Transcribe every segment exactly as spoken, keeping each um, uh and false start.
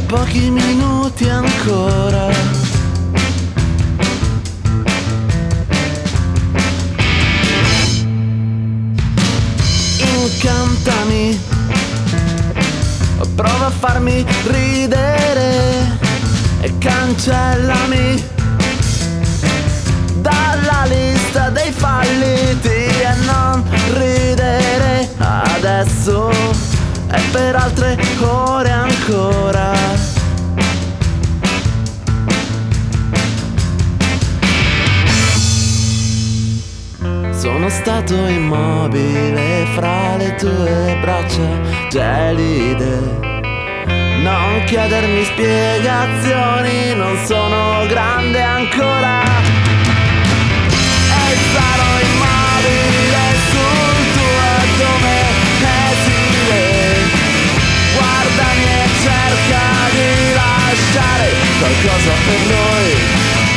pochi minuti ancora. Incantami, prova a farmi ridere e cancellami dalla lista dei falliti e non ridere adesso e per altre ore ancora. Sono stato immobile fra le tue braccia gelide. Non chiedermi spiegazioni, non sono grande ancora. E sarò immobile sul tuo addome esile. Guardami e cerca di lasciare qualcosa per noi.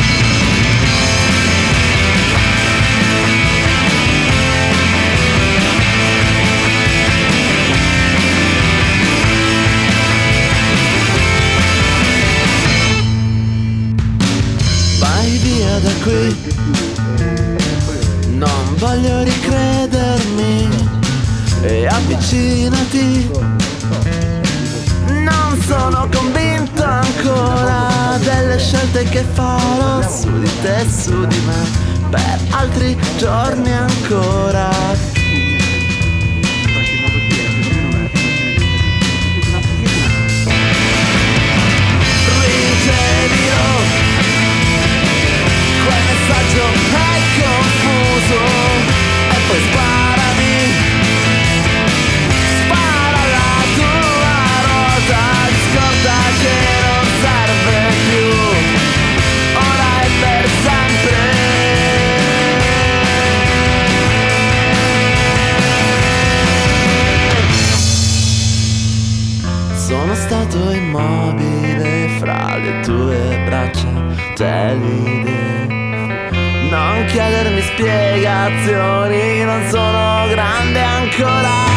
Vai via da qui, non voglio ricredermi e avvicinati. Non sono convinto ancora delle scelte che farò su di te e su di me per altri giorni ancora. È confuso e poi sparami, spara la tua rosa di scorta che non serve più, ora è per sempre. Sono stato immobile fra le tue braccia gelide. Non chiedermi spiegazioni, non sono grande ancora.